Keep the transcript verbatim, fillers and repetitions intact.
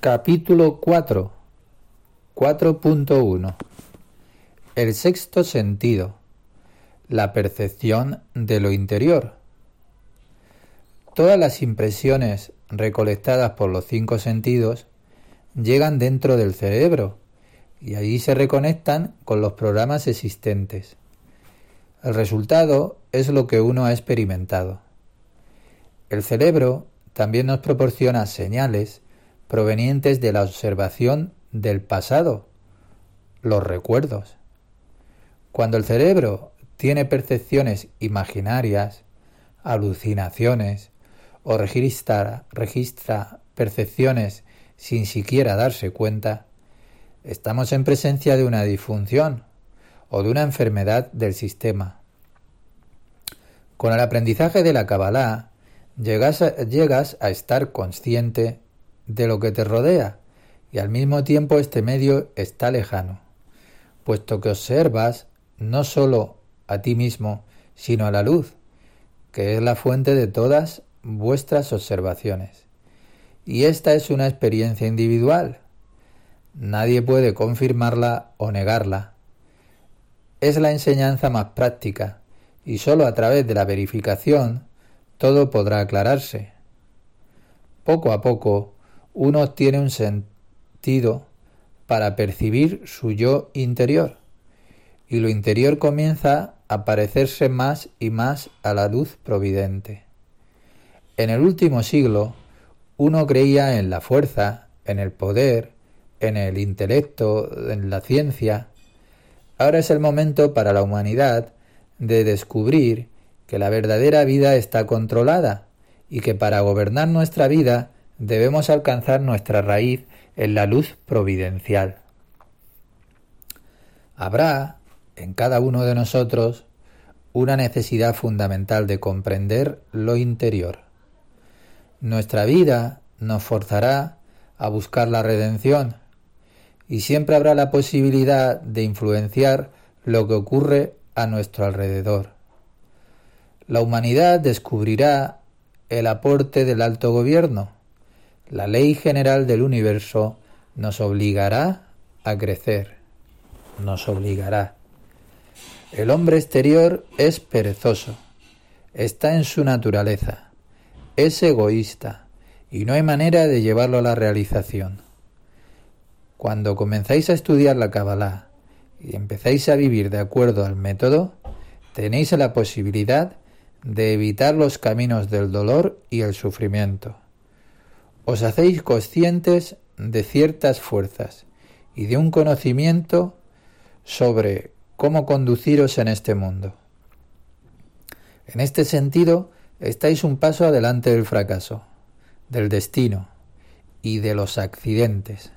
Capítulo cuatro. cuatro punto uno. El sexto sentido. La percepción de lo interior. Todas las impresiones recolectadas por los cinco sentidos llegan dentro del cerebro y allí se reconectan con los programas existentes. El resultado es lo que uno ha experimentado. El cerebro también nos proporciona señales provenientes de la observación del pasado, los recuerdos. Cuando el cerebro tiene percepciones imaginarias, alucinaciones o registra, registra percepciones sin siquiera darse cuenta, estamos en presencia de una disfunción o de una enfermedad del sistema. Con el aprendizaje de la Kabbalah llegas a, llegas a estar consciente de lo que te rodea y al mismo tiempo este medio está lejano, puesto que observas no solo a ti mismo, sino a la luz, que es la fuente de todas vuestras observaciones. Y esta es una experiencia individual. Nadie puede confirmarla o negarla. Es la enseñanza más práctica, y solo a través de la verificación todo podrá aclararse. Poco a poco, uno obtiene un sentido para percibir su yo interior, y lo interior comienza a parecerse más y más a la luz providente. En el último siglo, uno creía en la fuerza, en el poder, en el intelecto, en la ciencia. Ahora es el momento para la humanidad de descubrir que la verdadera vida está controlada y que para gobernar nuestra vida debemos alcanzar nuestra raíz en la luz providencial. Habrá en cada uno de nosotros una necesidad fundamental de comprender lo interior. Nuestra vida nos forzará a buscar la redención y siempre habrá la posibilidad de influenciar lo que ocurre a nuestro alrededor. La humanidad descubrirá el aporte del alto gobierno. La ley general del universo nos obligará a crecer, nos obligará. El hombre exterior es perezoso, está en su naturaleza, es egoísta y no hay manera de llevarlo a la realización. Cuando comenzáis a estudiar la Kabbalah y empezáis a vivir de acuerdo al método, tenéis la posibilidad de evitar los caminos del dolor y el sufrimiento. Os hacéis conscientes de ciertas fuerzas y de un conocimiento sobre cómo conduciros en este mundo. En este sentido, estáis un paso adelante del fracaso, del destino y de los accidentes.